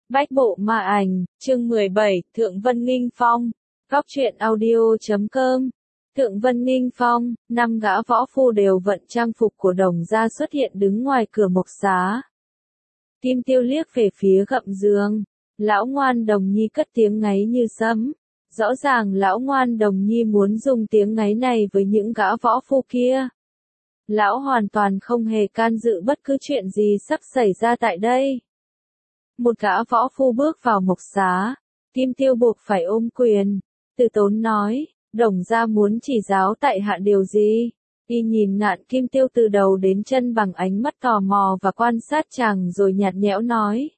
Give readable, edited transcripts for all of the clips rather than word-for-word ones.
Bách bộ ma ảnh, chương 17, Thượng Vân Nghinh Phong. Góc truyện audio.com. Thượng Vân Nghinh Phong, 5 gã võ phu đều vận trang phục của Đồng gia xuất hiện đứng ngoài cửa mộc xá. Kim Tiêu liếc về phía gậm giường. Lão Ngoan Đồng Nhi cất tiếng ngáy như sấm. Rõ ràng Lão Ngoan Đồng Nhi muốn dùng tiếng ngáy này với những gã võ phu kia. Lão hoàn toàn không hề can dự bất cứ chuyện gì sắp xảy ra tại đây. Một gã võ phu bước vào mộc xá, Kim Tiêu buộc phải ôm quyền, từ tốn nói, Đồng gia muốn chỉ giáo tại hạ điều gì? Y nhìn Ngạn Kim Tiêu từ đầu đến chân bằng ánh mắt tò mò và quan sát chàng rồi nhạt nhẽo nói.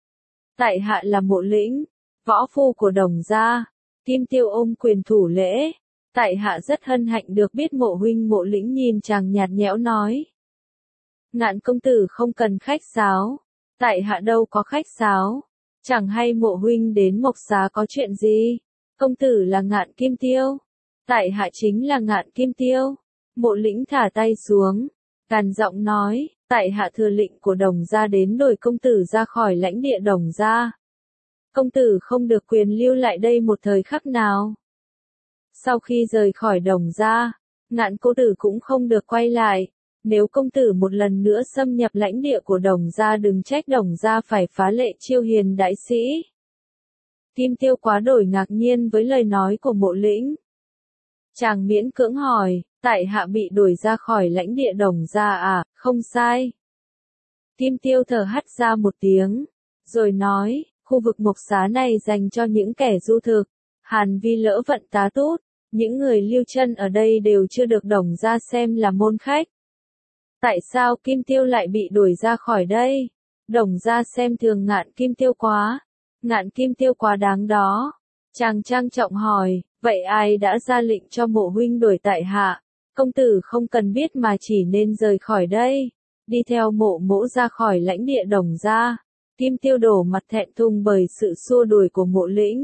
Tại hạ là Mộ Lĩnh, võ phu của Đồng gia. Kim Tiêu ôm quyền thủ lễ. Tại hạ rất hân hạnh được biết Mộ huynh. Mộ Lĩnh nhìn chàng nhạt nhẽo nói. Ngạn công tử không cần khách sáo. Tại hạ đâu có khách sáo. Chẳng hay Mộ huynh đến mộc xá có chuyện gì? Công tử là Ngạn Kim Tiêu. Tại hạ chính là Ngạn Kim Tiêu. Mộ Lĩnh thả tay xuống, gằn giọng nói, tại hạ thừa lệnh của Đồng gia đến đuổi công tử ra khỏi lãnh địa Đồng gia. Công tử không được quyền lưu lại đây một thời khắc nào. Sau khi rời khỏi Đồng gia, Ngạn công tử cũng không được quay lại. Nếu công tử một lần nữa xâm nhập lãnh địa của Đồng gia đừng trách Đồng gia phải phá lệ chiêu hiền đại sĩ. Kim Tiêu quá đổi ngạc nhiên với lời nói của Mộ Lĩnh. Chàng miễn cưỡng hỏi, tại hạ bị đuổi ra khỏi lãnh địa Đồng gia à? Không sai. Kim Tiêu thở hắt ra một tiếng, rồi nói, khu vực mộc xá này dành cho những kẻ du thực, hàn vi lỡ vận tá tút, những người lưu chân ở đây đều chưa được Đồng gia xem là môn khách. Tại sao Kim Tiêu lại bị đuổi ra khỏi đây? Đồng gia xem thường Ngạn Kim Tiêu quá. Ngạn Kim Tiêu quá đáng đó. Chàng trang trọng hỏi, vậy ai đã ra lệnh cho Mộ huynh đuổi tại hạ? Công tử không cần biết mà chỉ nên rời khỏi đây. Đi theo Mộ mỗ ra khỏi lãnh địa Đồng gia. Kim Tiêu đổ mặt thẹn thùng bởi sự xua đuổi của Mộ Lĩnh.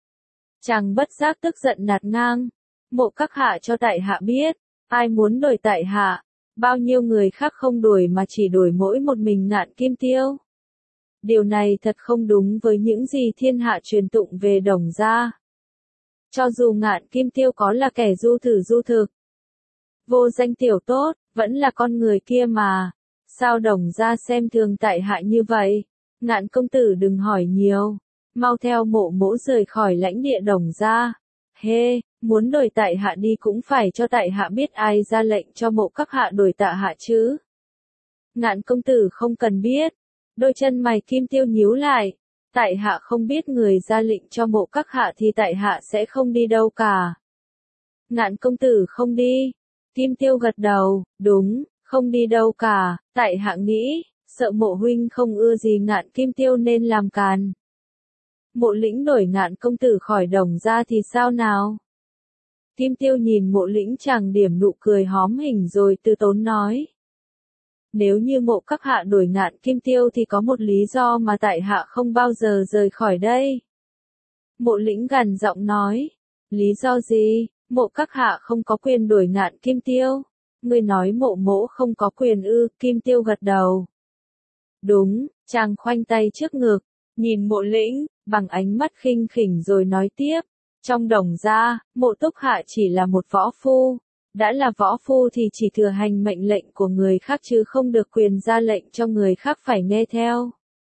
Chàng bất giác tức giận nạt ngang. Mộ các hạ cho tại hạ biết, ai muốn đuổi tại hạ? Bao nhiêu người khác không đuổi mà chỉ đuổi mỗi một mình Ngạn Kim Tiêu. Điều này thật không đúng với những gì thiên hạ truyền tụng về Đồng gia. Cho dù Ngạn Kim Tiêu có là kẻ du thực, vô danh tiểu tốt, vẫn là con người kia mà. Sao Đồng gia xem thường tại hạ như vậy? Ngạn công tử đừng hỏi nhiều, mau theo Mộ mỗ rời khỏi lãnh địa Đồng gia. Hê, muốn đuổi tại hạ đi cũng phải cho tại hạ biết ai ra lệnh cho Mộ các hạ đuổi tại hạ chứ. Ngạn công tử không cần biết. Đôi chân mày Kim Tiêu nhíu lại. Tại hạ không biết người ra lệnh cho Mộ các hạ thì tại hạ sẽ không đi đâu cả. Ngạn công tử không đi. Kim Tiêu gật đầu, đúng, không đi đâu cả. Tại hạ nghĩ, sợ Mộ huynh không ưa gì Ngạn Kim Tiêu nên làm càn. Mộ Lĩnh đuổi Ngạn công tử khỏi Đồng gia thì sao nào? Kim Tiêu nhìn Mộ Lĩnh chàng điểm nụ cười hóm hình rồi từ tốn nói. Nếu như Mộ các hạ đuổi Ngạn Kim Tiêu thì có một lý do mà tại hạ không bao giờ rời khỏi đây. Mộ Lĩnh gằn giọng nói. Lý do gì? Mộ các hạ không có quyền đuổi Ngạn Kim Tiêu. Người nói Mộ mỗ không có quyền ư? Kim Tiêu gật đầu. Đúng, chàng khoanh tay trước ngực, nhìn Mộ Lĩnh, bằng ánh mắt khinh khỉnh rồi nói tiếp. Trong Đồng gia, Mộ túc hạ chỉ là một võ phu. Đã là võ phu thì chỉ thừa hành mệnh lệnh của người khác chứ không được quyền ra lệnh cho người khác phải nghe theo.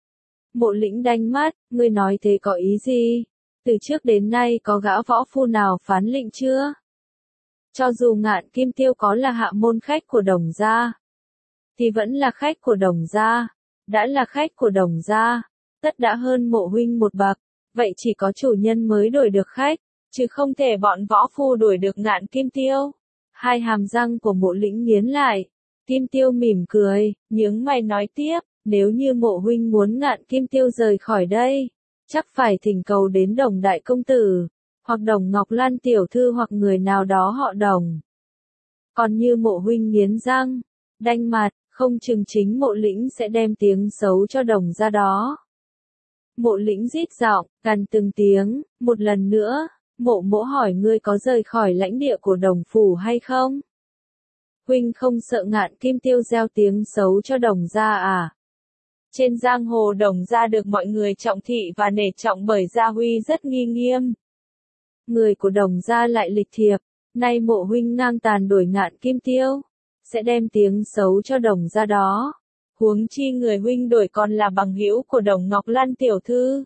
Mộ Lĩnh đanh mắt, ngươi nói thế có ý gì? Từ trước đến nay có gã võ phu nào phán lệnh chưa? Cho dù Ngạn Kim Tiêu có là hạ môn khách của Đồng gia, thì vẫn là khách của Đồng gia. Đã là khách của Đồng gia, tất đã hơn Mộ huynh một bậc. Vậy chỉ có chủ nhân mới đuổi được khách, chứ không thể bọn võ phu đuổi được Ngạn Kim Tiêu. Hai hàm răng của Mộ Lĩnh nghiến lại. Kim Tiêu mỉm cười, nhướng mày nói tiếp, nếu như Mộ huynh muốn Ngạn Kim Tiêu rời khỏi đây, chắc phải thỉnh cầu đến Đồng đại công tử, hoặc Đồng Ngọc Lan tiểu thư hoặc người nào đó họ Đồng. Còn như Mộ huynh nghiến răng, đanh mặt, không chừng chính Mộ Lĩnh sẽ đem tiếng xấu cho Đồng gia đó. Mộ Lĩnh rít giọng, gằn từng tiếng, một lần nữa. Mộ mỗ hỏi ngươi có rời khỏi lãnh địa của Đồng phủ hay không? Huynh không sợ Ngạn Kim Tiêu gieo tiếng xấu cho Đồng gia à? Trên giang hồ Đồng gia được mọi người trọng thị và nể trọng bởi gia huy rất nghi nghiêm. Người của Đồng gia lại lịch thiệp, nay mộ huynh ngang tàn đổi ngạn Kim Tiêu, sẽ đem tiếng xấu cho Đồng gia đó. Huống chi người huynh đổi còn là bằng hữu của Đồng Ngọc Lan tiểu thư.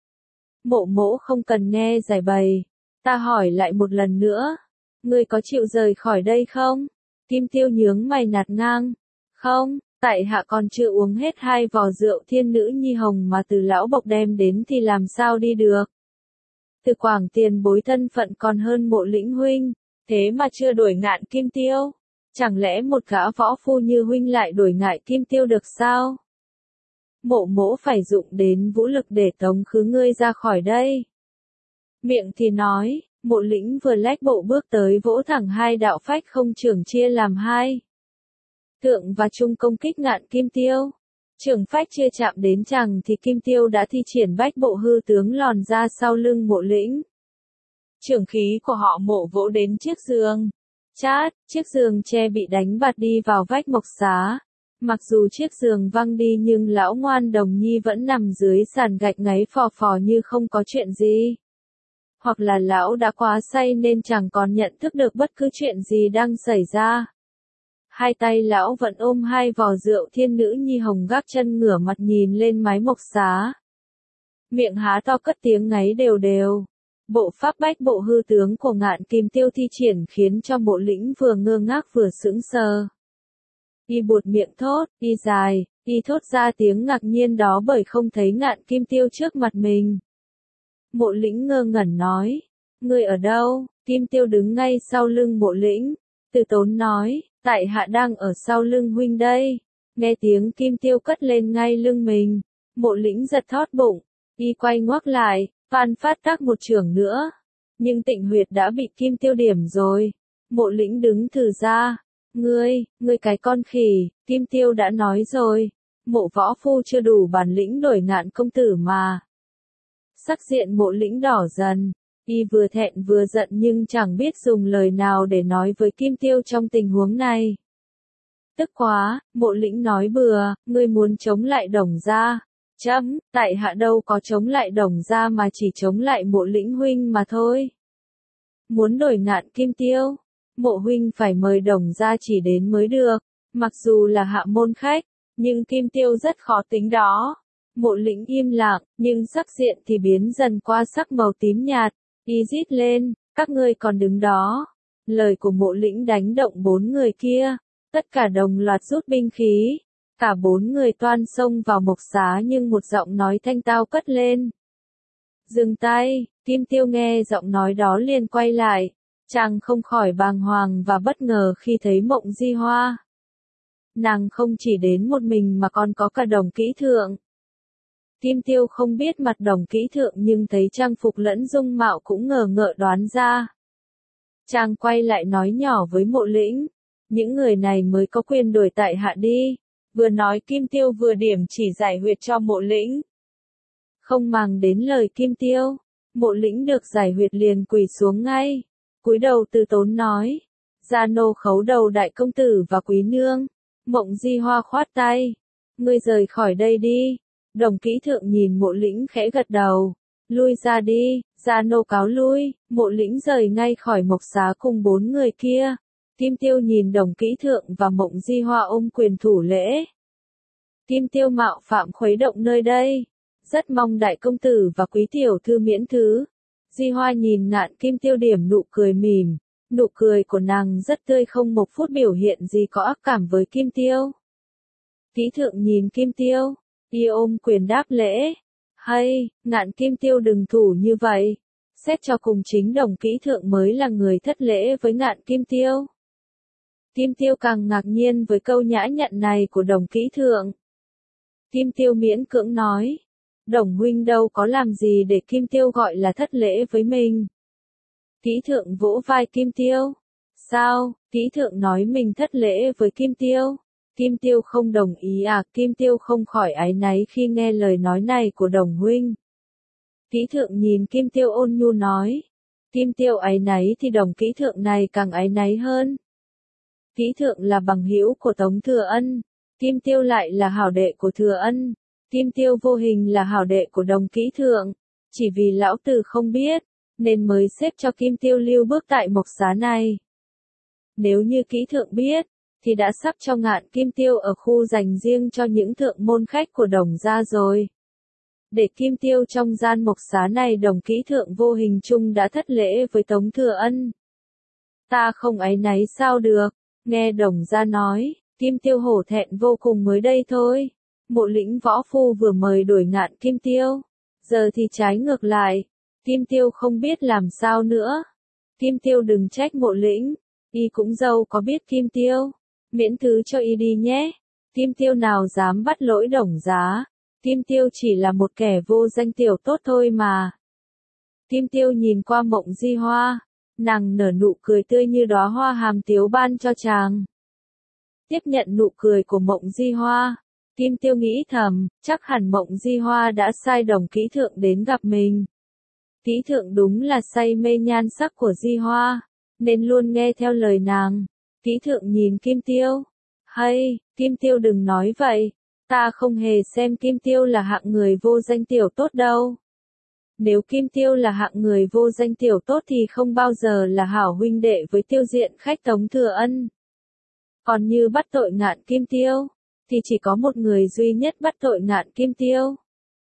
Mộ mỗ không cần nghe giải bày, ta hỏi lại một lần nữa, ngươi có chịu rời khỏi đây không? Kim Tiêu nhướng mày nạt ngang, không, tại hạ còn chưa uống hết 2 vò rượu thiên nữ nhi hồng mà từ lão bộc đem đến thì làm sao đi được. Từ Quảng tiền bối thân phận còn hơn Mộ lĩnh huynh, thế mà chưa đổi ngạn Kim Tiêu. Chẳng lẽ một gã võ phu như huynh lại đổi ngại Kim Tiêu được sao? Mộ mỗ phải dụng đến vũ lực để tống khứ ngươi ra khỏi đây. Miệng thì nói, Mộ lĩnh vừa lách bộ bước tới vỗ thẳng 2 đạo phách không trưởng chia làm 2. Thượng và trung công kích ngạn Kim Tiêu. Trưởng phách chưa chạm đến chàng thì Kim Tiêu đã thi triển bách bộ hư tướng lòn ra sau lưng Mộ lĩnh. Trưởng khí của họ Mộ vỗ đến chiếc giường. Chát, chiếc giường tre bị đánh bạt đi vào vách mộc xá. Mặc dù chiếc giường văng đi nhưng lão ngoan Đồng Nhi vẫn nằm dưới sàn gạch ngáy phò phò như không có chuyện gì. Hoặc là lão đã quá say nên chẳng còn nhận thức được bất cứ chuyện gì đang xảy ra. 2 tay lão vẫn ôm 2 vò rượu thiên nữ nhi hồng gác chân ngửa mặt nhìn lên mái mộc xá. Miệng há to cất tiếng ngáy đều đều. Bộ pháp bách bộ hư tướng của ngạn Kim Tiêu thi triển khiến cho Mộ lĩnh vừa ngơ ngác vừa sững sờ. Y buột miệng thốt, y dài, y thốt ra tiếng ngạc nhiên đó bởi không thấy ngạn Kim Tiêu trước mặt mình. Mộ lĩnh ngơ ngẩn nói, ngươi ở đâu? Kim Tiêu đứng ngay sau lưng Mộ lĩnh, từ tốn nói, tại hạ đang ở sau lưng huynh đây. Nghe tiếng Kim Tiêu cất lên ngay lưng mình, Mộ lĩnh giật thót bụng, y quay ngoắc lại, van phát tác một chưởng nữa. Nhưng Tịnh Huyệt đã bị Kim Tiêu điểm rồi. Mộ lĩnh đứng thừ ra. Ngươi cái con khỉ, Kim Tiêu đã nói rồi. Mộ võ phu chưa đủ bản lĩnh đổi ngạn công tử mà. Sắc diện Mộ lĩnh đỏ dần. Y vừa thẹn vừa giận nhưng chẳng biết dùng lời nào để nói với Kim Tiêu trong tình huống này. Tức quá, Mộ lĩnh nói bừa, ngươi muốn chống lại Đồng gia. Chấm, tại hạ đâu có chống lại Đồng gia mà chỉ chống lại Mộ lĩnh huynh mà thôi. Muốn đổi ngạn Kim Tiêu, Mộ huynh phải mời Đồng gia chỉ đến mới được, mặc dù là hạ môn khách, nhưng Kim Tiêu rất khó tính đó. Mộ lĩnh im lặng, nhưng sắc diện thì biến dần qua sắc màu tím nhạt, y rít lên, các ngươi còn đứng đó. Lời của Mộ lĩnh đánh động 4 người kia, tất cả đồng loạt rút binh khí. Cả 4 người toan xông vào mộc xá nhưng một giọng nói thanh tao cất lên. Dừng tay, Kim Tiêu nghe giọng nói đó liền quay lại. Chàng không khỏi bàng hoàng và bất ngờ khi thấy Mộng Di Hoa. Nàng không chỉ đến một mình mà còn có cả Đồng Kỹ Thượng. Kim Tiêu không biết mặt Đồng Kỹ Thượng nhưng thấy trang phục lẫn dung mạo cũng ngờ ngợ đoán ra. Chàng quay lại nói nhỏ với Mộ lĩnh. Những người này mới có quyền đổi tại hạ đi. Vừa nói Kim Tiêu vừa điểm chỉ giải huyệt cho Mộ lĩnh. Không màng đến lời Kim Tiêu, Mộ lĩnh được giải huyệt liền quỳ xuống ngay. Cúi đầu từ tốn nói. Gia nô khấu đầu đại công tử và quý nương. Mộng Di Hoa khoát tay. Ngươi rời khỏi đây đi. Đồng Kỹ Thượng nhìn Mộ lĩnh khẽ gật đầu. Lui ra đi, gia nô cáo lui. Mộ lĩnh rời ngay khỏi mộc xá cùng 4 người kia. Kim Tiêu nhìn Đồng Kỹ Thượng và Mộng Di Hoa ôm quyền thủ lễ. Kim Tiêu mạo phạm khuấy động nơi đây. Rất mong đại công tử và quý tiểu thư miễn thứ. Di Hoa nhìn ngạn Kim Tiêu điểm nụ cười mỉm. Nụ cười của nàng rất tươi không một phút biểu hiện gì có ác cảm với Kim Tiêu. Kỹ Thượng nhìn Kim Tiêu. Y ôm quyền đáp lễ. Hay, ngạn Kim Tiêu đừng thủ như vậy. Xét cho cùng chính Đồng Kỹ Thượng mới là người thất lễ với ngạn Kim Tiêu. Kim Tiêu càng ngạc nhiên với câu nhã nhặn này của Đồng Kỹ Thượng. Kim Tiêu miễn cưỡng nói. Đồng huynh đâu có làm gì để Kim Tiêu gọi là thất lễ với mình. Kỹ Thượng vỗ vai Kim Tiêu. Sao, Kỹ Thượng nói mình thất lễ với Kim Tiêu. Kim Tiêu không đồng ý à? Kim Tiêu không khỏi áy náy khi nghe lời nói này của Đồng huynh. Kỹ Thượng nhìn Kim Tiêu ôn nhu nói. Kim Tiêu áy náy thì Đồng Kỹ Thượng này càng áy náy hơn. Kỹ Thượng là bằng hữu của Tống Thừa Ân. Kim Tiêu lại là hảo đệ của Thừa Ân. Kim Tiêu vô hình là hảo đệ của Đồng Kỹ Thượng, chỉ vì lão tử không biết, nên mới xếp cho Kim Tiêu lưu bước tại mộc xá này. Nếu như Kỹ Thượng biết, thì đã sắp cho Ngạn Kim Tiêu ở khu dành riêng cho những thượng môn khách của Đồng gia rồi. Để Kim Tiêu trong gian mộc xá này, Đồng Kỹ Thượng vô hình chung đã thất lễ với Tống Thừa Ân. Ta không áy náy sao được, nghe Đồng gia nói, Kim Tiêu hổ thẹn vô cùng. Mới đây thôi, Mộ Lĩnh võ phu vừa mời đuổi Ngạn Kim Tiêu, giờ thì trái ngược lại, Kim Tiêu không biết làm sao nữa. Kim Tiêu đừng trách Mộ Lĩnh, y cũng dâu có biết Kim Tiêu, miễn thứ cho y đi nhé. Kim Tiêu nào dám bắt lỗi Đồng giá, Kim Tiêu chỉ là một kẻ vô danh tiểu tốt thôi mà. Kim Tiêu nhìn qua Mộng Di Hoa, nàng nở nụ cười tươi như đóa hoa hàm tiếu ban cho chàng. Tiếp nhận nụ cười của Mộng Di Hoa, Kim Tiêu nghĩ thầm, chắc hẳn Mộng Di Hoa đã sai Đồng Kỹ Thượng đến gặp mình. Kỹ Thượng đúng là say mê nhan sắc của Di Hoa, nên luôn nghe theo lời nàng. Kỹ Thượng nhìn Kim Tiêu, hay, Kim Tiêu đừng nói vậy, ta không hề xem Kim Tiêu là hạng người vô danh tiểu tốt đâu. Nếu Kim Tiêu là hạng người vô danh tiểu tốt thì không bao giờ là hảo huynh đệ với tiêu diện khách Tống Thừa Ân. Còn như bắt tội Ngạn Kim Tiêu, thì chỉ có một người duy nhất bắt tội Ngạn Kim Tiêu.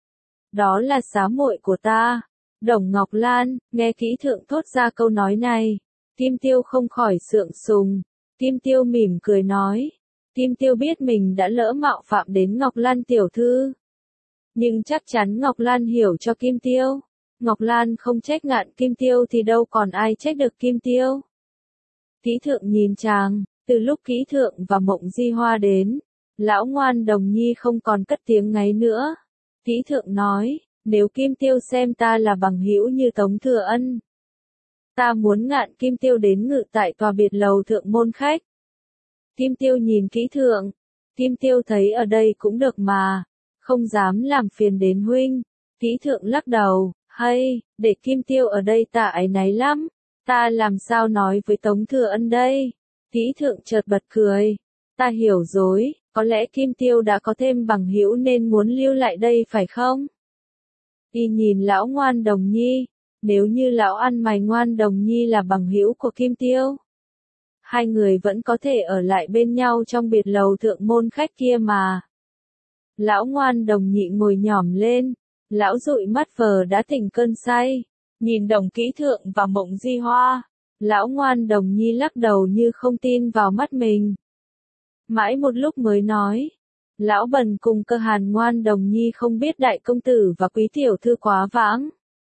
Đó là xá muội của ta, Đồng Ngọc Lan. Nghe Kỹ Thượng thốt ra câu nói này, Kim Tiêu không khỏi sượng sùng. Kim Tiêu mỉm cười nói, Kim Tiêu biết mình đã lỡ mạo phạm đến Ngọc Lan tiểu thư. Nhưng chắc chắn Ngọc Lan hiểu cho Kim Tiêu. Ngọc Lan không trách Ngạn Kim Tiêu thì đâu còn ai trách được Kim Tiêu. Kỹ Thượng nhìn chàng, từ lúc Kỹ Thượng và Mộng Di Hoa đến, lão ngoan Đồng Nhi không còn cất tiếng ngáy nữa. Kỹ Thượng nói, nếu Kim Tiêu xem ta là bằng hữu như Tống Thừa Ân, ta muốn Ngạn Kim Tiêu đến ngự tại tòa biệt lầu thượng môn khách. Kim Tiêu nhìn Kỹ Thượng, Kim Tiêu thấy ở đây cũng được mà, không dám làm phiền đến huynh. Kỹ Thượng lắc đầu, hay, để Kim Tiêu ở đây ta áy náy lắm, ta làm sao nói với Tống Thừa Ân đây? Kỹ Thượng chợt bật cười, ta hiểu rồi, có lẽ Kim Tiêu đã có thêm bằng hữu nên muốn lưu lại đây phải không? Y nhìn lão ngoan Đồng Nhi, nếu như lão ăn mày ngoan Đồng Nhi là bằng hữu của Kim Tiêu, hai người vẫn có thể ở lại bên nhau trong biệt lầu thượng môn khách kia mà. Lão ngoan Đồng Nhị ngồi nhỏm lên, lão dụi mắt vờ đã tỉnh cơn say, nhìn Đồng Kỹ Thượng và Mộng Di Hoa. Lão ngoan Đồng Nhi lắc đầu như không tin vào mắt mình. Mãi một lúc mới nói, lão Bần cùng Cơ Hàn ngoan Đồng Nhi không biết đại công tử và quý tiểu thư quá vãng.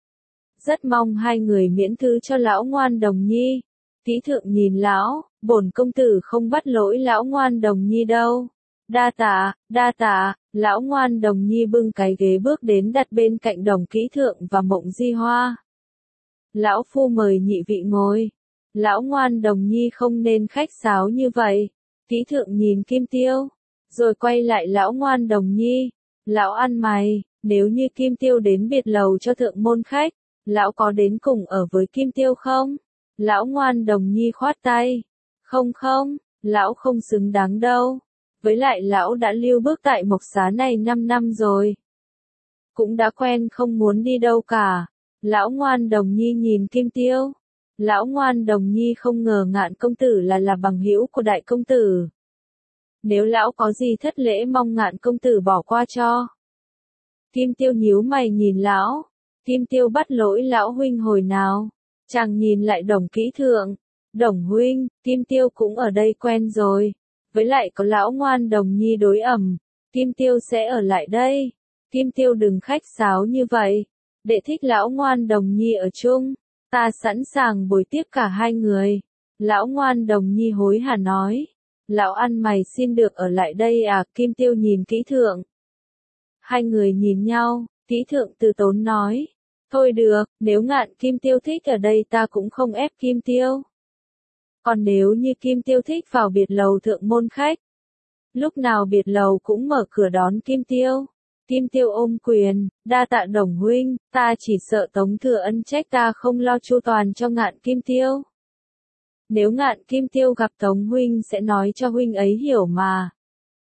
Rất mong hai người miễn thứ cho lão ngoan Đồng Nhi. Kỹ Thượng nhìn lão, bổn công tử không bắt lỗi lão ngoan Đồng Nhi đâu. Đa tạ, lão ngoan Đồng Nhi bưng cái ghế bước đến đặt bên cạnh Đồng Kỹ Thượng và Mộng Di Hoa. Lão phu mời nhị vị ngồi. Lão ngoan Đồng Nhi không nên khách sáo như vậy. Kỹ Thượng nhìn Kim Tiêu, rồi quay lại lão ngoan Đồng Nhi. Lão ăn mày, nếu như Kim Tiêu đến biệt lầu cho thượng môn khách, lão có đến cùng ở với Kim Tiêu không? Lão ngoan Đồng Nhi khoát tay. Không, lão không xứng đáng đâu. Với lại lão đã lưu bước tại mộc xá này 5 năm rồi. Cũng đã quen không muốn đi đâu cả. Lão ngoan Đồng Nhi nhìn Kim Tiêu. Lão ngoan Đồng Nhi không ngờ Ngạn công tử là bằng hữu của đại công tử. Nếu lão có gì thất lễ mong Ngạn công tử bỏ qua cho. Kim Tiêu nhíu mày nhìn lão. Kim Tiêu bắt lỗi lão huynh hồi nào? Chàng nhìn lại Đồng Kỹ Thượng. Đồng huynh, Kim Tiêu cũng ở đây quen rồi. Với lại có lão ngoan Đồng Nhi đối ẩm, Kim Tiêu sẽ ở lại đây. Kim Tiêu đừng khách sáo như vậy. Đệ thích lão ngoan Đồng Nhi ở chung, ta sẵn sàng bồi tiếp cả hai người. Lão ngoan Đồng Nhi hối hả nói. Lão ăn mày xin được ở lại đây à? Kim Tiêu nhìn Kỹ Thượng. Hai người nhìn nhau, Kỹ Thượng từ tốn nói. Thôi được, nếu Ngạn Kim Tiêu thích ở đây ta cũng không ép Kim Tiêu. Còn nếu như Kim Tiêu thích vào biệt lầu thượng môn khách, lúc nào biệt lầu cũng mở cửa đón Kim Tiêu. Kim Tiêu ôm quyền, đa tạ Đồng huynh, ta chỉ sợ Tống Thừa Ân trách ta không lo chu toàn cho Ngạn Kim Tiêu. Nếu Ngạn Kim Tiêu gặp Tống huynh sẽ nói cho huynh ấy hiểu mà.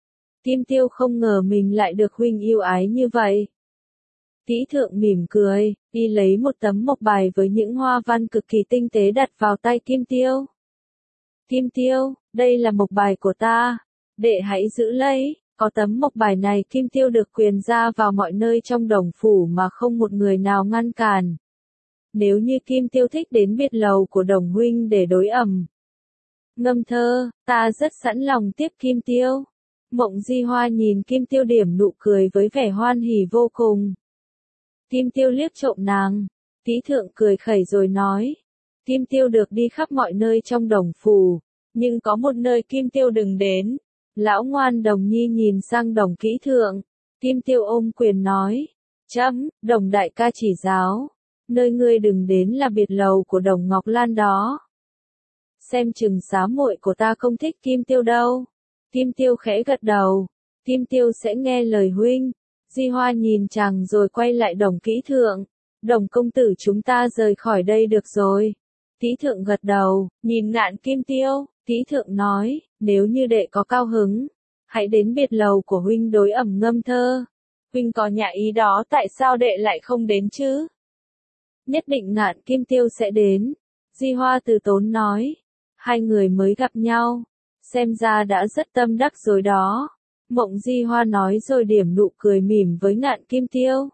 Kim Tiêu không ngờ mình lại được huynh yêu ái như vậy. Tý Thượng mỉm cười, đi lấy một tấm mộc bài với những hoa văn cực kỳ tinh tế đặt vào tay Kim Tiêu. Kim Tiêu, đây là mộc bài của ta, đệ hãy giữ lấy. Có tấm mộc bài này Kim Tiêu được quyền ra vào mọi nơi trong đồng phủ mà không một người nào ngăn cản. Nếu như Kim Tiêu thích đến biệt lầu của đồng huynh để đối ẩm ngâm thơ, ta rất sẵn lòng tiếp Kim Tiêu. Mộng Di Hoa nhìn Kim Tiêu điểm nụ cười với vẻ hoan hỉ vô cùng. Kim Tiêu liếc trộm nàng, Tý Thượng cười khẩy rồi nói. Kim Tiêu được đi khắp mọi nơi trong đồng phủ, nhưng có một nơi Kim Tiêu đừng đến. Lão ngoan Đồng Nhi nhìn sang Đồng Kỹ Thượng, Kim Tiêu ôm quyền nói. Chấm, Đồng đại ca chỉ giáo, nơi ngươi đừng đến là biệt lầu của Đồng Ngọc Lan đó. Xem chừng xá muội của ta không thích Kim Tiêu đâu. Kim Tiêu khẽ gật đầu, Kim Tiêu sẽ nghe lời huynh. Di Hoa nhìn chàng rồi quay lại Đồng Kỹ Thượng. Đồng công tử chúng ta rời khỏi đây được rồi. Tý Thượng gật đầu, nhìn Ngạn Kim Tiêu, Tý Thượng nói, nếu như đệ có cao hứng, hãy đến biệt lầu của huynh đối ẩm ngâm thơ. Huynh có nhã ý đó tại sao đệ lại không đến chứ? Nhất định Ngạn Kim Tiêu sẽ đến. Di Hoa từ tốn nói, hai người mới gặp nhau, xem ra đã rất tâm đắc rồi đó. Mộng Di Hoa nói rồi điểm nụ cười mỉm với Ngạn Kim Tiêu.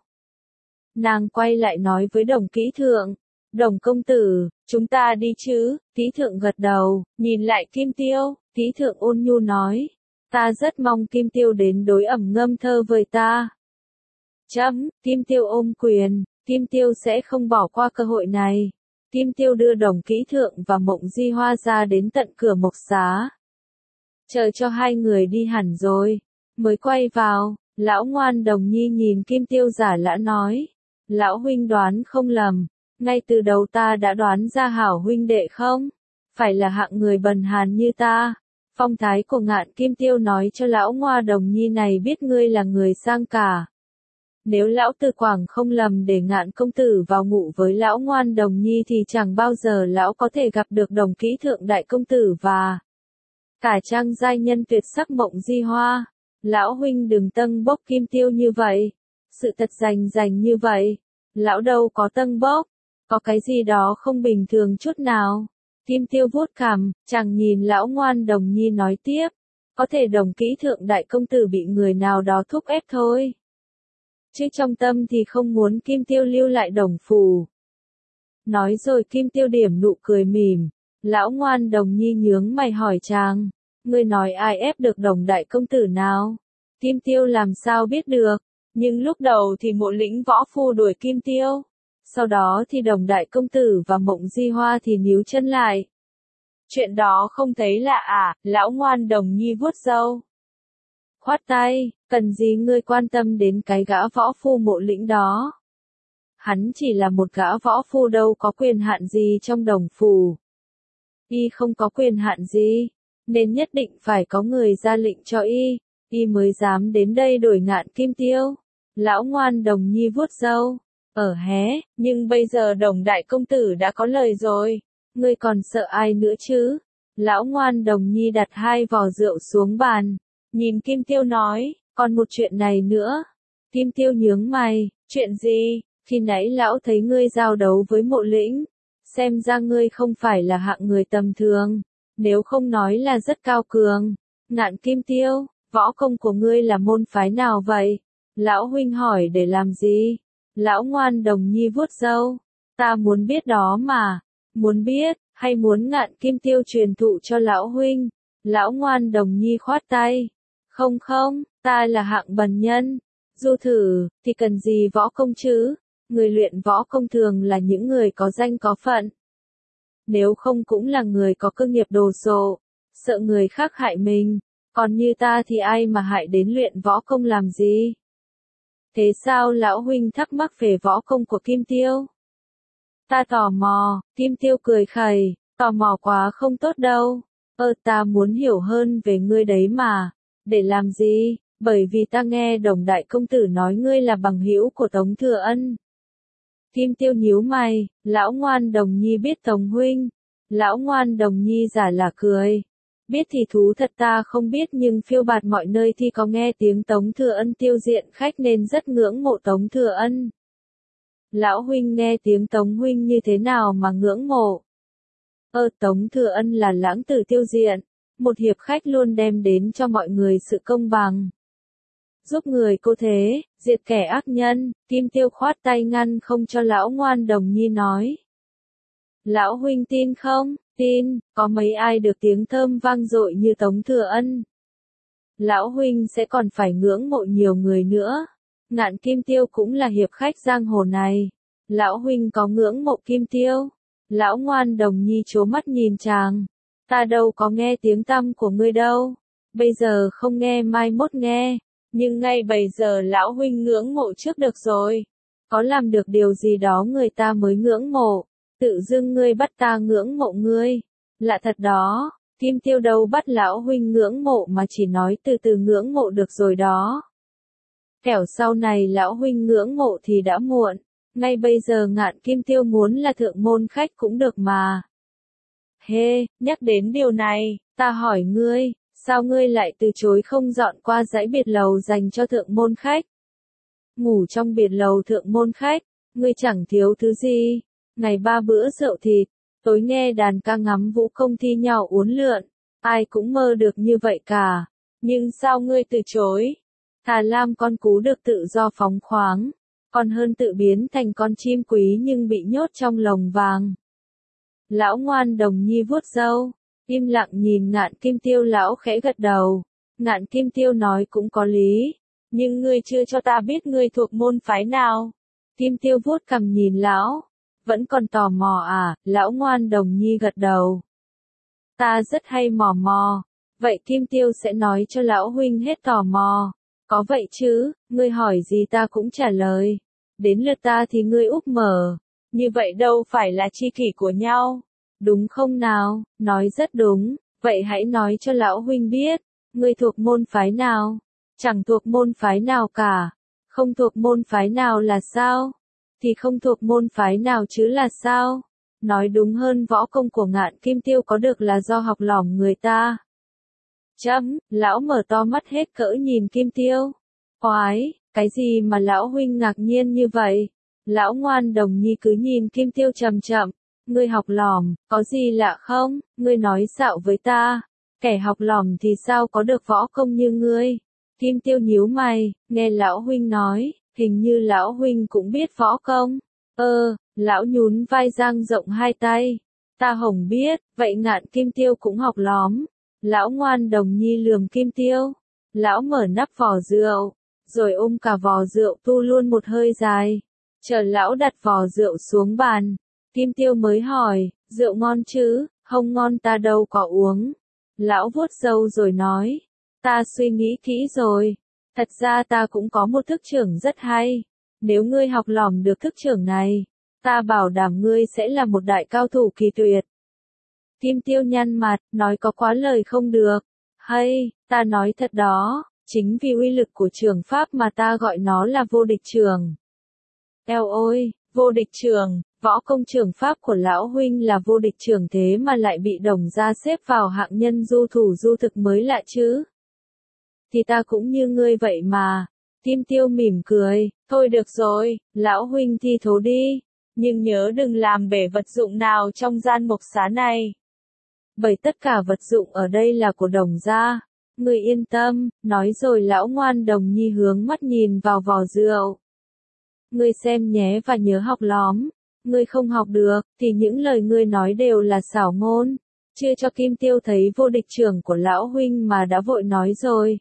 Nàng quay lại nói với Đồng Kỹ Thượng, Đồng công tử, chúng ta đi chứ? Tý Thượng gật đầu, nhìn lại Kim Tiêu, Tý Thượng ôn nhu nói, ta rất mong Kim Tiêu đến đối ẩm ngâm thơ với ta. Chấm, Kim Tiêu ôm quyền, Kim Tiêu sẽ không bỏ qua cơ hội này. Kim Tiêu đưa Đồng Kỹ Thượng và Mộng Di Hoa ra đến tận cửa mộc xá. Chờ cho hai người đi hẳn rồi, mới quay vào, lão ngoan Đồng Nhi nhìn Kim Tiêu giả lã nói, lão huynh đoán không lầm, ngay từ đầu ta đã đoán ra hảo huynh đệ không? Phải là hạng người bần hàn như ta. Phong thái của Ngạn Kim Tiêu nói cho lão ngoa Đồng Nhi này biết ngươi là người sang cả. Nếu lão Từ Quảng không lầm để Ngạn công tử vào ngủ với lão ngoan Đồng Nhi thì chẳng bao giờ lão có thể gặp được Đồng Kỹ Thượng đại công tử và cả trang giai nhân tuyệt sắc Mộng Di Hoa. Lão huynh đừng tâng bốc Kim Tiêu như vậy. Sự thật rành như vậy. Lão đâu có tâng bốc. Có cái gì đó không bình thường chút nào. Kim Tiêu vuốt cằm, chàng nhìn lão ngoan Đồng Nhi nói tiếp. Có thể Đồng Kỹ Thượng đại công tử bị người nào đó thúc ép thôi. Chứ trong tâm thì không muốn Kim Tiêu lưu lại đồng phủ. Nói rồi Kim Tiêu điểm nụ cười mỉm. Lão ngoan Đồng Nhi nhướng mày hỏi chàng. Ngươi nói ai ép được Đồng đại công tử nào? Kim Tiêu làm sao biết được. Nhưng lúc đầu thì Mộ Lĩnh võ phu đuổi Kim Tiêu. Sau đó thì Đồng đại công tử và Mộng Di Hoa thì níu chân lại. Chuyện đó không thấy lạ à? Lão ngoan Đồng Nhi vuốt râu. Khoát tay, cần gì ngươi quan tâm đến cái gã võ phu Mộ Lĩnh đó? Hắn chỉ là một gã võ phu đâu có quyền hạn gì trong đồng phủ. Y không có quyền hạn gì, nên nhất định phải có người ra lệnh cho y mới dám đến đây đổi Ngạn Kim Tiêu. Lão ngoan Đồng Nhi vuốt râu. Nhưng bây giờ Đồng đại công tử đã có lời rồi, ngươi còn sợ ai nữa chứ? Lão ngoan Đồng Nhi đặt hai vò rượu xuống bàn, nhìn Kim Tiêu nói, còn một chuyện này nữa. Kim Tiêu nhướng mày, chuyện gì? Khi nãy lão thấy ngươi giao đấu với Mộ Lĩnh, xem ra ngươi không phải là hạng người tầm thường, nếu không nói là rất cao cường. Ngạn Kim Tiêu, võ công của ngươi là môn phái nào vậy? Lão huynh hỏi để làm gì? Lão ngoan Đồng Nhi vuốt râu. Ta muốn biết đó mà. Muốn biết, hay muốn Ngạn Kim Tiêu truyền thụ cho lão huynh? Lão ngoan Đồng Nhi khoát tay. Không, ta là hạng bần nhân. Du thử, thì cần gì võ công chứ? Người luyện võ công thường là những người có danh có phận. Nếu không cũng là người có cơ nghiệp đồ sộ, sợ người khác hại mình. Còn như ta thì ai mà hại đến luyện võ công làm gì? Thế sao lão huynh thắc mắc về võ công của Kim Tiêu? Ta tò mò, Kim Tiêu cười khẩy, tò mò quá không tốt đâu. Ta muốn hiểu hơn về ngươi đấy mà. Để làm gì? Bởi vì ta nghe Đồng đại công tử nói ngươi là bằng hữu của Tống Thừa Ân. Kim Tiêu nhíu mày, lão ngoan Đồng Nhi biết Tống huynh. Lão ngoan Đồng Nhi giả là cười. Biết thì thú thật ta không biết nhưng phiêu bạt mọi nơi thì có nghe tiếng Tống Thừa Ân tiêu diện khách nên rất ngưỡng mộ Tống Thừa Ân. Lão huynh nghe tiếng Tống huynh như thế nào mà ngưỡng mộ? Tống Thừa Ân là lãng tử tiêu diện, một hiệp khách luôn đem đến cho mọi người sự công bằng. Giúp người cô thế, diệt kẻ ác nhân, Kim Tiêu khoát tay ngăn không cho lão Ngoan Đồng Nhi nói. Lão huynh tin không? Tin, có mấy ai được tiếng thơm vang dội như Tống Thừa Ân. Lão huynh sẽ còn phải ngưỡng mộ nhiều người nữa. Ngạn Kim Tiêu cũng là hiệp khách giang hồ này. Lão huynh có ngưỡng mộ Kim Tiêu? Lão Ngoan Đồng Nhi trố mắt nhìn chàng. Ta đâu có nghe tiếng tăm của ngươi đâu. Bây giờ không nghe mai mốt nghe. Nhưng ngay bây giờ lão huynh ngưỡng mộ trước được rồi. Có làm được điều gì đó người ta mới ngưỡng mộ. Tự dưng ngươi bắt ta ngưỡng mộ ngươi. Lạ thật đó, Kim Tiêu đâu bắt lão huynh ngưỡng mộ mà chỉ nói từ từ ngưỡng mộ được rồi đó. Kẻo sau này lão huynh ngưỡng mộ thì đã muộn. Ngay bây giờ Ngạn Kim Tiêu muốn là thượng môn khách cũng được mà. Nhắc đến điều này, ta hỏi ngươi, sao ngươi lại từ chối không dọn qua dãy biệt lầu dành cho thượng môn khách? Ngủ trong biệt lầu thượng môn khách, ngươi chẳng thiếu thứ gì. Ngày 3 bữa rượu thịt, tối nghe đàn ca ngắm vũ công thi nhau uốn lượn, ai cũng mơ được như vậy cả. Nhưng sao ngươi từ chối? Thà làm con cú được tự do phóng khoáng, còn hơn tự biến thành con chim quý nhưng bị nhốt trong lồng vàng. Lão Ngoan Đồng Nhi vuốt râu, im lặng nhìn Ngạn Kim Tiêu. Lão khẽ gật đầu. Ngạn Kim Tiêu nói cũng có lý, nhưng ngươi chưa cho ta biết ngươi thuộc môn phái nào. Kim Tiêu vuốt cằm nhìn lão. Vẫn còn tò mò à? Lão Ngoan Đồng Nhi gật đầu. Ta rất hay mò mò. Vậy Kim Tiêu sẽ nói cho lão huynh hết tò mò. Có vậy chứ, ngươi hỏi gì ta cũng trả lời. Đến lượt ta thì ngươi úp mở. Như vậy đâu phải là tri kỷ của nhau. Đúng không nào? Nói rất đúng. Vậy hãy nói cho lão huynh biết. Ngươi thuộc môn phái nào? Chẳng thuộc môn phái nào cả. Không thuộc môn phái nào là sao? Thì không thuộc môn phái nào chứ là sao? Nói đúng hơn võ công của Ngạn Kim Tiêu có được là do học lỏm người ta. Lão mở to mắt hết cỡ nhìn Kim Tiêu. Oái, cái gì mà lão huynh ngạc nhiên như vậy? Lão Ngoan Đồng Nhi cứ nhìn Kim Tiêu chậm chậm. Ngươi học lỏm, có gì lạ không? Ngươi nói xạo với ta. Kẻ học lỏm thì sao có được võ công như ngươi? Kim Tiêu nhíu mày, nghe lão huynh nói. Hình như lão huynh cũng biết võ công. Lão nhún vai dang rộng hai tay. Ta hổng biết, vậy Ngạn Kim Tiêu cũng học lóm. Lão Ngoan Đồng Nhi lườm Kim Tiêu. Lão mở nắp vò rượu, rồi ôm cả vò rượu tu luôn một hơi dài. Chờ lão đặt vò rượu xuống bàn, Kim Tiêu mới hỏi, rượu ngon chứ? Không ngon ta đâu có uống. Lão vuốt râu rồi nói, ta suy nghĩ kỹ rồi. Thật ra ta cũng có một thức trưởng rất hay. Nếu ngươi học lỏm được thức trưởng này, ta bảo đảm ngươi sẽ là một đại cao thủ kỳ tuyệt. Kim Tiêu nhăn mặt, nói có quá lời không được. Hay, ta nói thật đó, chính vì uy lực của trường pháp mà ta gọi nó là vô địch trường. Eo ôi, vô địch trường, võ công trường pháp của lão huynh là vô địch trường thế mà lại bị Đồng gia xếp vào hạng nhân du thủ du thực mới lạ chứ. Thì ta cũng như ngươi vậy mà. Kim Tiêu mỉm cười, thôi được rồi, lão huynh thi thố đi. Nhưng nhớ đừng làm bể vật dụng nào trong gian mộc xá này. Bởi tất cả vật dụng ở đây là của Đồng gia. Ngươi yên tâm, nói rồi lão Ngoan Đồng Nhi hướng mắt nhìn vào vò rượu. Ngươi xem nhé và nhớ học lóm. Ngươi không học được, thì những lời ngươi nói đều là xảo ngôn. Chưa cho Kim Tiêu thấy vô địch trưởng của lão huynh mà đã vội nói rồi.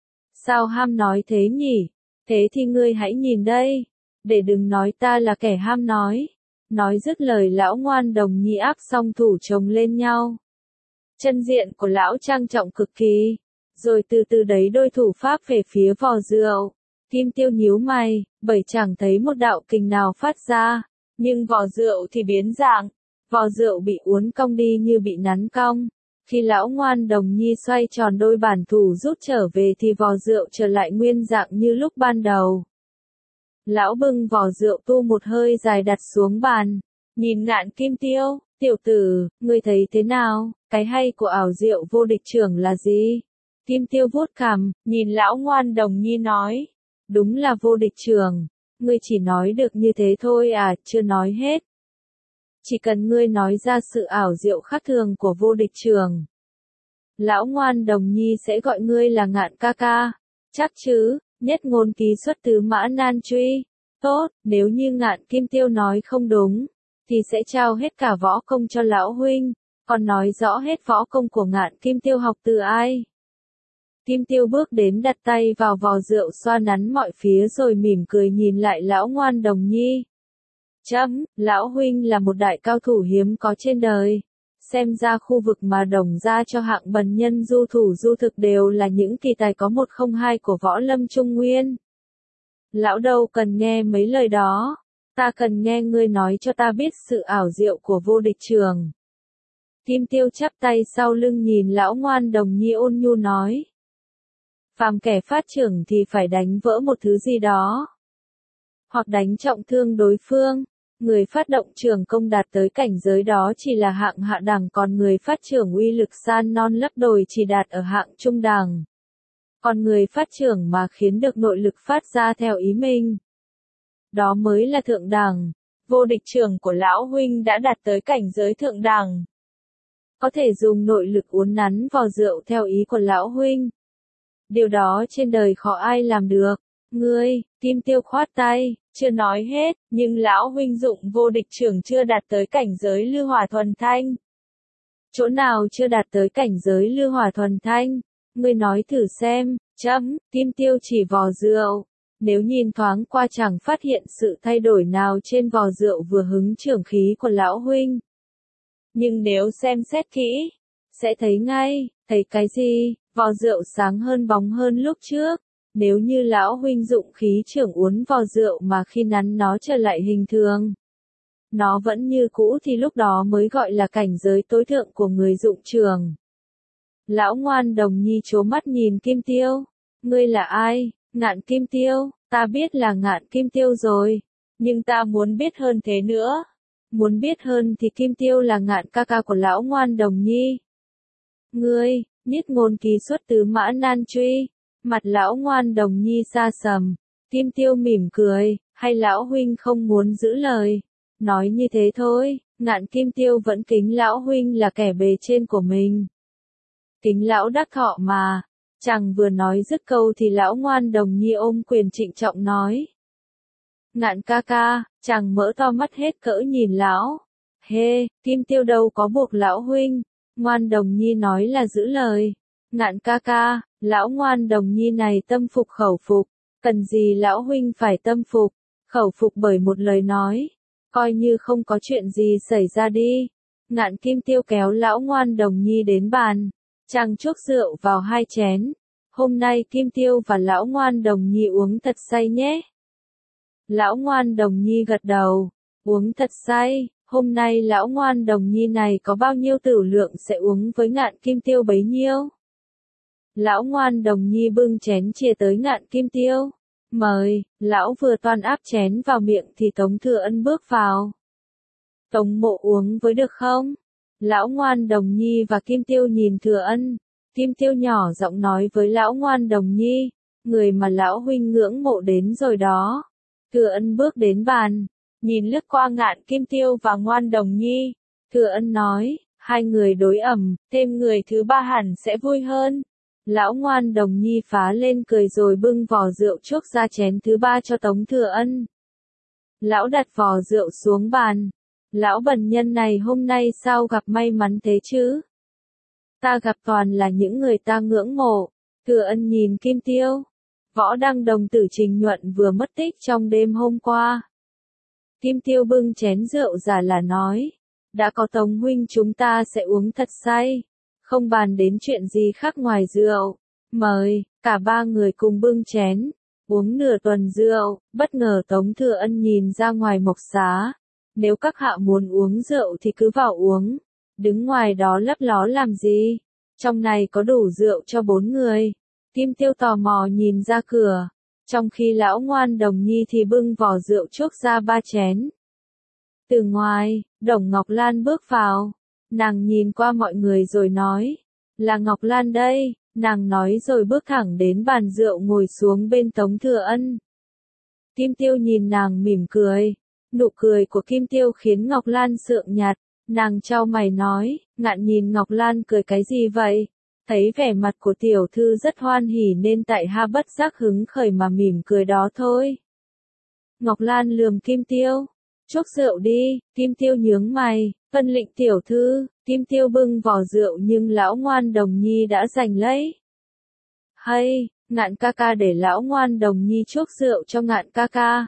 Sao ham nói thế nhỉ? Thế thì ngươi hãy nhìn đây. Để đừng nói ta là kẻ ham nói. Nói dứt lời lão Ngoan Đồng Nhi áp song thủ chồng lên nhau. Chân diện của lão trang trọng cực kỳ. Rồi từ từ đẩy đôi thủ pháp về phía vò rượu. Kim Tiêu nhíu mày, bởi chẳng thấy một đạo kình nào phát ra. Nhưng vò rượu thì biến dạng. Vò rượu bị uốn cong đi như bị nắn cong. Khi lão Ngoan Đồng Nhi xoay tròn đôi bản thủ rút trở về thì vò rượu trở lại nguyên dạng như lúc ban đầu. Lão bưng vò rượu tu một hơi dài đặt xuống bàn. Nhìn Ngạn Kim Tiêu, Tiểu tử, ngươi thấy thế nào, cái hay của ảo diệu vô địch trưởng là gì? Kim Tiêu vuốt cằm, nhìn lão ngoan đồng nhi nói. Đúng là vô địch trưởng. Ngươi chỉ nói được như thế thôi à, chưa nói hết. Chỉ cần ngươi nói ra sự ảo diệu khác thường của vô địch trưởng, lão ngoan đồng nhi sẽ gọi ngươi là Ngạn ca ca. Chắc chứ, nhất ngôn ký xuất tứ mã nan truy. Tốt, nếu như Ngạn Kim Tiêu nói không đúng, thì sẽ trao hết cả võ công cho lão huynh, còn nói rõ hết võ công của Ngạn Kim Tiêu học từ ai. Kim Tiêu bước đến đặt tay vào vò rượu xoa nắn mọi phía rồi mỉm cười nhìn lại lão ngoan đồng nhi. Lão huynh là một đại cao thủ hiếm có trên đời. Xem ra khu vực mà đồng ra cho hạng bần nhân du thủ du thực đều là những kỳ tài có một không hai của võ lâm Trung Nguyên. Lão đâu cần nghe mấy lời đó. Ta cần nghe ngươi nói cho ta biết sự ảo diệu của vô địch trường. Kim Tiêu chắp tay sau lưng nhìn lão ngoan đồng nhi ôn nhu nói. Phàm kẻ phát trưởng thì phải đánh vỡ một thứ gì đó, hoặc đánh trọng thương đối phương. Người phát động trường công đạt tới cảnh giới đó chỉ là hạng hạ đẳng, còn người phát trưởng uy lực san non lấp đồi chỉ đạt ở hạng trung đẳng. Còn người phát trưởng mà khiến được nội lực phát ra theo ý mình, đó mới là thượng đẳng. Vô địch trưởng của lão huynh đã đạt tới cảnh giới thượng đẳng, có thể dùng nội lực uốn nắn vò rượu theo ý của lão huynh. Điều đó trên đời khó ai làm được. Ngươi, Kim Tiêu khoát tay, chưa nói hết, nhưng lão huynh dụng vô địch trưởng chưa đạt tới cảnh giới lư hỏa thuần thanh. Chỗ nào chưa đạt tới cảnh giới lư hỏa thuần thanh? Ngươi nói thử xem. Kim Tiêu chỉ vò rượu. Nếu nhìn thoáng qua chẳng phát hiện sự thay đổi nào trên vò rượu vừa hứng trưởng khí của lão huynh. Nhưng nếu xem xét kỹ, sẽ thấy ngay. Thấy cái gì? Vò rượu sáng hơn bóng hơn lúc trước. Nếu như lão huynh dụng khí trưởng uốn vò rượu mà khi nắn nó trở lại hình thường, nó vẫn như cũ thì lúc đó mới gọi là cảnh giới tối thượng của người dụng trường. Lão ngoan đồng nhi trố mắt nhìn Kim Tiêu. Ngươi là ai? Ngạn Kim Tiêu. Ta biết là Ngạn Kim Tiêu rồi, nhưng ta muốn biết hơn thế nữa. Muốn biết hơn thì Kim Tiêu là Ngạn ca ca của lão ngoan đồng nhi. Ngươi, niết ngôn ký xuất tứ mã nan truy. Mặt lão ngoan đồng nhi xa sầm. Kim Tiêu mỉm cười, hay lão huynh không muốn giữ lời. Nói như thế thôi. Ngạn Kim Tiêu vẫn kính lão huynh là kẻ bề trên của mình. Kính lão đắc thọ mà. Chàng vừa nói dứt câu thì lão ngoan đồng nhi ôm quyền trịnh trọng nói. Ngạn ca ca. Chàng mở to mắt hết cỡ nhìn lão. Kim Tiêu đâu có buộc lão huynh. Ngoan đồng nhi nói là giữ lời. Ngạn ca ca, lão ngoan đồng nhi này tâm phục khẩu phục. Cần gì lão huynh phải tâm phục, khẩu phục bởi một lời nói. Coi như không có chuyện gì xảy ra đi. Ngạn Kim Tiêu kéo lão ngoan đồng nhi đến bàn. Chàng chuốc rượu vào 2 chén. Hôm nay Kim Tiêu và lão ngoan đồng nhi uống thật say nhé. Lão ngoan đồng nhi gật đầu. Uống thật say. Hôm nay lão ngoan đồng nhi này có bao nhiêu tửu lượng sẽ uống với Ngạn Kim Tiêu bấy nhiêu. Lão ngoan đồng nhi bưng chén chia tới Ngạn Kim Tiêu. Mời, lão vừa toan áp chén vào miệng thì Tống Thừa Ân bước vào. Tống mộ uống với được không? Lão ngoan đồng nhi và Kim Tiêu nhìn Thừa Ân. Kim Tiêu nhỏ giọng nói với lão ngoan đồng nhi. Người mà lão huynh ngưỡng mộ đến rồi đó. Thừa Ân bước đến bàn. Nhìn lướt qua Ngạn Kim Tiêu và ngoan đồng nhi. Thừa Ân nói, hai người đối ẩm, thêm người thứ ba hẳn sẽ vui hơn. Lão ngoan đồng nhi phá lên cười rồi bưng vò rượu chuốc ra chén thứ ba cho Tống Thừa Ân. Lão đặt vò rượu xuống bàn. Lão bần nhân này hôm nay sao gặp may mắn thế chứ? Ta gặp toàn là những người ta ngưỡng mộ. Thừa Ân nhìn Kim Tiêu. Võ Đăng đồng tử Trình Nhuận vừa mất tích trong đêm hôm qua. Kim Tiêu bưng chén rượu giả là nói. Đã có Tống huynh chúng ta sẽ uống thật say. Không bàn đến chuyện gì khác ngoài rượu. Mời, cả ba người cùng bưng chén. Uống nửa tuần rượu, bất ngờ Tống Thừa Ân nhìn ra ngoài mộc xá. Nếu các hạ muốn uống rượu thì cứ vào uống. Đứng ngoài đó lấp ló làm gì? Trong này có đủ rượu cho 4 người. Kim Tiêu tò mò nhìn ra cửa. Trong khi lão ngoan đồng nhi thì bưng vò rượu chuốc ra 3 chén. Từ ngoài, Đồng Ngọc Lan bước vào. Nàng nhìn qua mọi người rồi nói, là Ngọc Lan đây, nàng nói rồi bước thẳng đến bàn rượu ngồi xuống bên Tống Thừa Ân. Kim Tiêu nhìn nàng mỉm cười, nụ cười của Kim Tiêu khiến Ngọc Lan sượng nhạt, nàng chau mày nói, Ngạn nhìn Ngọc Lan cười cái gì vậy? Thấy vẻ mặt của tiểu thư rất hoan hỉ nên tại hạ bất giác hứng khởi mà mỉm cười đó thôi. Ngọc Lan lườm Kim Tiêu, chúc rượu đi, Kim Tiêu nhướng mày, vân lệnh tiểu thư, Kim Tiêu bưng vò rượu nhưng lão ngoan đồng nhi đã giành lấy. Hay, Ngạn ca ca để lão ngoan đồng nhi chuốc rượu cho Ngạn ca ca.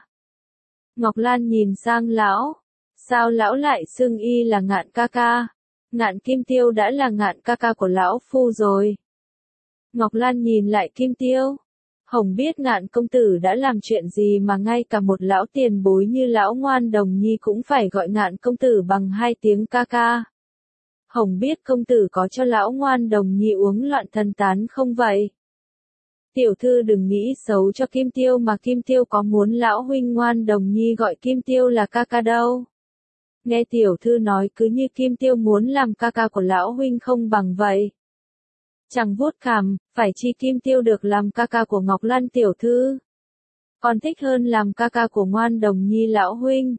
Ngọc Lan nhìn sang lão, sao lão lại xưng y là Ngạn ca ca? Ngạn Kim Tiêu đã là Ngạn ca ca của lão phu rồi. Ngọc Lan nhìn lại Kim Tiêu, hổng biết Ngạn công tử đã làm chuyện gì mà ngay cả một lão tiền bối như lão ngoan đồng nhi cũng phải gọi Ngạn công tử bằng 2 tiếng ca ca. Hổng biết công tử có cho lão ngoan đồng nhi uống loạn thần tán không vậy? Tiểu thư đừng nghĩ xấu cho Kim Tiêu mà Kim Tiêu có muốn lão huynh ngoan đồng nhi gọi Kim Tiêu là ca ca đâu. Nghe tiểu thư nói cứ như Kim Tiêu muốn làm ca ca của lão huynh không bằng vậy. Chẳng vuốt cằm, phải chi Kim Tiêu được làm ca ca của Ngọc Lan tiểu thư. Còn thích hơn làm ca ca của ngoan đồng nhi lão huynh.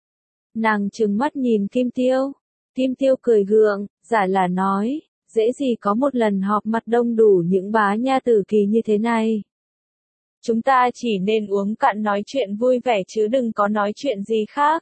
Nàng trừng mắt nhìn Kim Tiêu. Kim Tiêu cười gượng, giả là nói, dễ gì có một lần họp mặt đông đủ những bá nha tử kỳ như thế này. Chúng ta chỉ nên uống cạn nói chuyện vui vẻ chứ đừng có nói chuyện gì khác.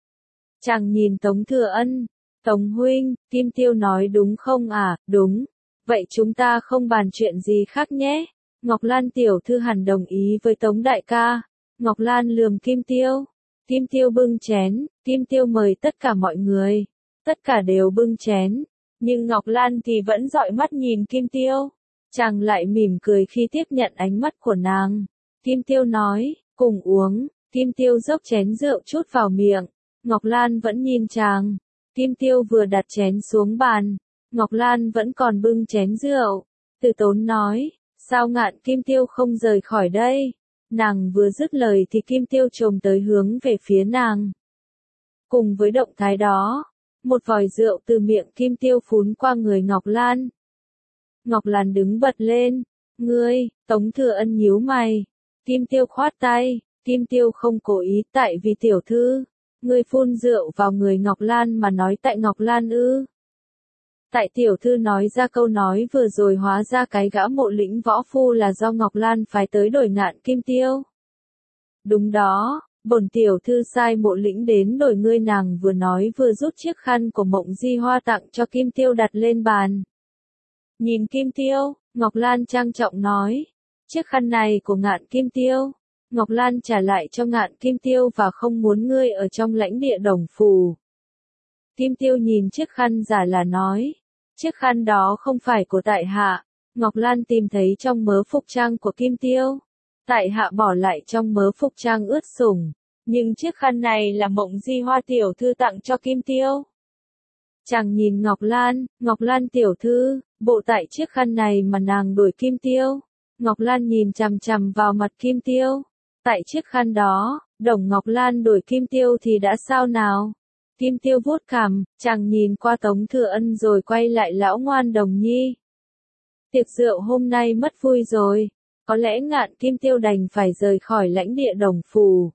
Chàng nhìn Tống Thừa Ân, Tống huynh, Kim Tiêu nói đúng không à, đúng. Vậy chúng ta không bàn chuyện gì khác nhé. Ngọc Lan tiểu thư hẳn đồng ý với Tống đại ca. Ngọc Lan lườm Kim Tiêu. Kim Tiêu bưng chén, Kim Tiêu mời tất cả mọi người. Tất cả đều bưng chén. Nhưng Ngọc Lan thì vẫn dõi mắt nhìn Kim Tiêu. Chàng lại mỉm cười khi tiếp nhận ánh mắt của nàng. Kim Tiêu nói, cùng uống. Kim Tiêu dốc chén rượu chút vào miệng. Ngọc Lan vẫn nhìn chàng. Kim Tiêu vừa đặt chén xuống bàn. Ngọc Lan vẫn còn bưng chén rượu. Từ Tốn nói, sao Ngạn Kim Tiêu không rời khỏi đây? Nàng vừa dứt lời thì Kim Tiêu chồm tới hướng về phía nàng. Cùng với động thái đó, một vòi rượu từ miệng Kim Tiêu phún qua người Ngọc Lan. Ngọc Lan đứng bật lên. Ngươi, Tống Thừa Ân nhíu mày. Kim Tiêu khoát tay. Kim Tiêu không cố ý tại vì tiểu thư. Ngươi phun rượu vào người Ngọc Lan mà nói tại Ngọc Lan ư? Tại tiểu thư nói ra câu nói vừa rồi hóa ra cái gã Mộ Lĩnh võ phu là do Ngọc Lan phái tới đổi Ngạn Kim Tiêu. Đúng đó, bổn tiểu thư sai Mộ Lĩnh đến đổi ngươi. Nàng vừa nói vừa rút chiếc khăn của Mộng Di Hoa tặng cho Kim Tiêu đặt lên bàn. Nhìn Kim Tiêu, Ngọc Lan trang trọng nói, chiếc khăn này của Ngạn Kim Tiêu. Ngọc Lan trả lại cho Ngạn Kim Tiêu và không muốn ngươi ở trong lãnh địa Đồng Phủ. Kim Tiêu nhìn chiếc khăn giả là nói, chiếc khăn đó không phải của tại hạ. Ngọc Lan tìm thấy trong mớ phục trang của Kim Tiêu. Tại hạ bỏ lại trong mớ phục trang ướt sũng. Nhưng chiếc khăn này là Mộng Di Hoa tiểu thư tặng cho Kim Tiêu. Chàng nhìn Ngọc Lan tiểu thư, bộ tại chiếc khăn này mà nàng đổi Kim Tiêu. Ngọc Lan nhìn chằm chằm vào mặt Kim Tiêu. Tại chiếc khăn đó, Đồng Ngọc Lan đổi Kim Tiêu thì đã sao nào? Kim Tiêu vuốt cằm, chàng nhìn qua Tống Thừa Ân rồi quay lại lão ngoan đồng nhi. Tiệc rượu hôm nay mất vui rồi. Có lẽ Ngạn Kim Tiêu đành phải rời khỏi lãnh địa Đồng Phủ.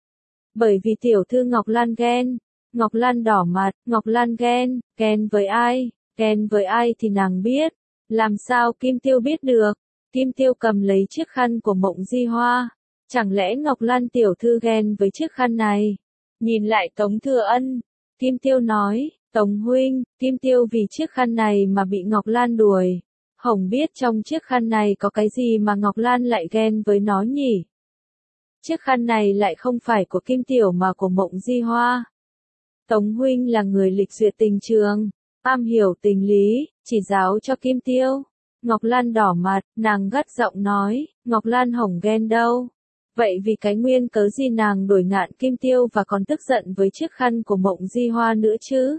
Bởi vì tiểu thư Ngọc Lan ghen. Ngọc Lan đỏ mặt, Ngọc Lan ghen với ai? Ghen với ai thì nàng biết. Làm sao Kim Tiêu biết được? Kim Tiêu cầm lấy chiếc khăn của Mộng Di Hoa. Chẳng lẽ Ngọc Lan tiểu thư ghen với chiếc khăn này? Nhìn lại Tống Thừa Ân, Kim Tiêu nói, Tống huynh, Kim Tiêu vì chiếc khăn này mà bị Ngọc Lan đuổi. Hổng biết trong chiếc khăn này có cái gì mà Ngọc Lan lại ghen với nó nhỉ? Chiếc khăn này lại không phải của Kim Tiểu mà của Mộng Di Hoa. Tống huynh là người lịch duyệt tình trường, am hiểu tình lý, chỉ giáo cho Kim Tiêu. Ngọc Lan đỏ mặt, nàng gắt giọng nói, Ngọc Lan hổng ghen đâu. Vậy vì cái nguyên cớ gì nàng đổi Ngạn Kim Tiêu và còn tức giận với chiếc khăn của Mộng Di Hoa nữa chứ?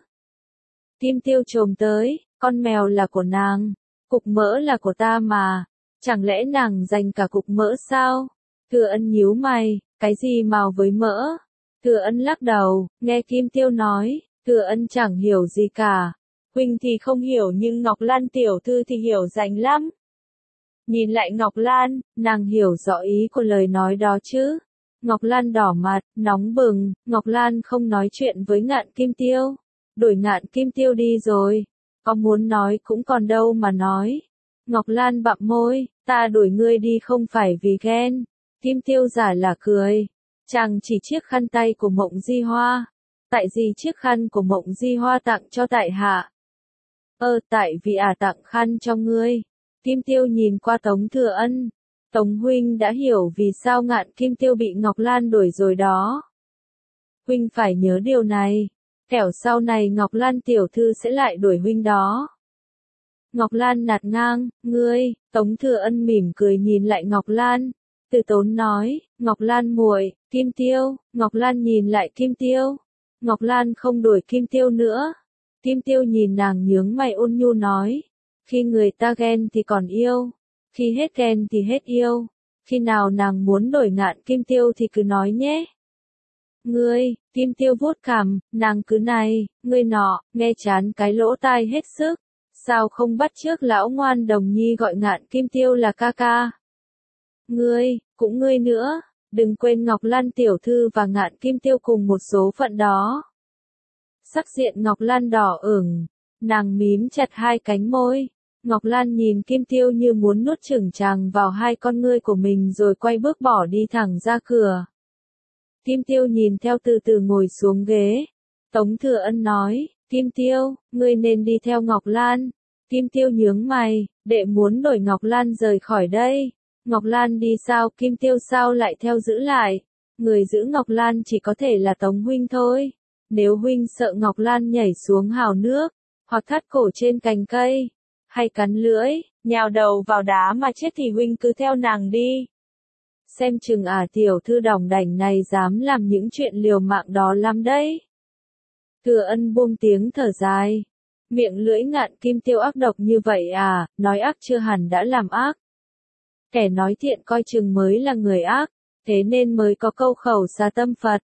Kim Tiêu chồm tới, con mèo là của nàng, cục mỡ là của ta mà, chẳng lẽ nàng dành cả cục mỡ sao? Thừa Ân nhíu mày, cái gì màu với mỡ? Thừa Ân lắc đầu, nghe Kim Tiêu nói, Thừa Ân chẳng hiểu gì cả. Huynh thì không hiểu nhưng Ngọc Lan tiểu thư thì hiểu rành lắm. Nhìn lại Ngọc Lan, nàng hiểu rõ ý của lời nói đó chứ. Ngọc Lan đỏ mặt, nóng bừng, Ngọc Lan không nói chuyện với Ngạn Kim Tiêu. Đuổi Ngạn Kim Tiêu đi rồi. Có muốn nói cũng còn đâu mà nói. Ngọc Lan bặm môi, ta đuổi ngươi đi không phải vì ghen. Kim Tiêu giả là cười. Chàng chỉ chiếc khăn tay của Mộng Di Hoa. Tại gì chiếc khăn của Mộng Di Hoa tặng cho tại hạ? Tại vì tặng khăn cho ngươi. Kim Tiêu nhìn qua Tống Thừa Ân. Tống huynh đã hiểu vì sao Ngạn Kim Tiêu bị Ngọc Lan đuổi rồi đó. Huynh phải nhớ điều này. Kẻo sau này Ngọc Lan tiểu thư sẽ lại đuổi huynh đó. Ngọc Lan nạt ngang, ngươi, Tống Thừa Ân mỉm cười nhìn lại Ngọc Lan. Từ tốn nói, Ngọc Lan muội, Kim Tiêu, Ngọc Lan nhìn lại Kim Tiêu. Ngọc Lan không đuổi Kim Tiêu nữa. Kim Tiêu nhìn nàng nhướng mày ôn nhu nói. Khi người ta ghen thì còn yêu. Khi hết ghen thì hết yêu. Khi nào nàng muốn đổi Ngạn Kim Tiêu thì cứ nói nhé. Ngươi, Kim Tiêu vuốt cằm, nàng cứ này, ngươi nọ, nghe chán cái lỗ tai hết sức. Sao không bắt chước lão ngoan đồng nhi gọi Ngạn Kim Tiêu là ca ca? Ngươi, cũng ngươi nữa, đừng quên Ngọc Lan tiểu thư và Ngạn Kim Tiêu cùng một số phận đó. Sắc diện Ngọc Lan đỏ ửng, nàng mím chặt hai cánh môi. Ngọc Lan nhìn Kim Tiêu như muốn nuốt chửng chàng vào hai con ngươi của mình rồi quay bước bỏ đi thẳng ra cửa. Kim Tiêu nhìn theo từ từ ngồi xuống ghế. Tống Thừa Ân nói, Kim Tiêu, ngươi nên đi theo Ngọc Lan. Kim Tiêu nhướng mày, đệ muốn đổi Ngọc Lan rời khỏi đây. Ngọc Lan đi sao Kim Tiêu sao lại theo giữ lại. Người giữ Ngọc Lan chỉ có thể là Tống huynh thôi. Nếu huynh sợ Ngọc Lan nhảy xuống hào nước, hoặc thắt cổ trên cành cây, hay cắn lưỡi, nhào đầu vào đá mà chết thì huynh cứ theo nàng đi. Xem chừng tiểu thư đỏng đảnh này dám làm những chuyện liều mạng đó lắm đấy. Thừa Ân buông tiếng thở dài. Miệng lưỡi Ngạn Kim Tiêu ác độc như vậy nói ác chưa hẳn đã làm ác. Kẻ nói thiện coi chừng mới là người ác, thế nên mới có câu khẩu xà tâm Phật.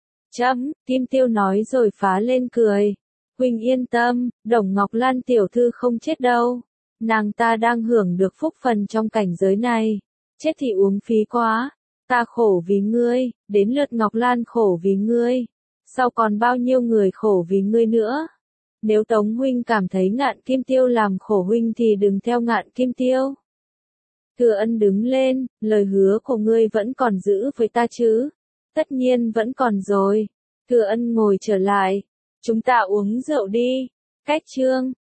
Kim Tiêu nói rồi phá lên cười. Huynh yên tâm, Đồng Ngọc Lan tiểu thư không chết đâu. Nàng ta đang hưởng được phúc phần trong cảnh giới này. Chết thì uống phí quá. Ta khổ vì ngươi, đến lượt Ngọc Lan khổ vì ngươi. Sau còn bao nhiêu người khổ vì ngươi nữa. Nếu Tống huynh cảm thấy Ngạn Kim Tiêu làm khổ huynh thì đừng theo Ngạn Kim Tiêu. Thừa Ân đứng lên, lời hứa của ngươi vẫn còn giữ với ta chứ? Tất nhiên vẫn còn rồi. Thừa Ân ngồi trở lại. Chúng ta uống rượu đi. Cách chương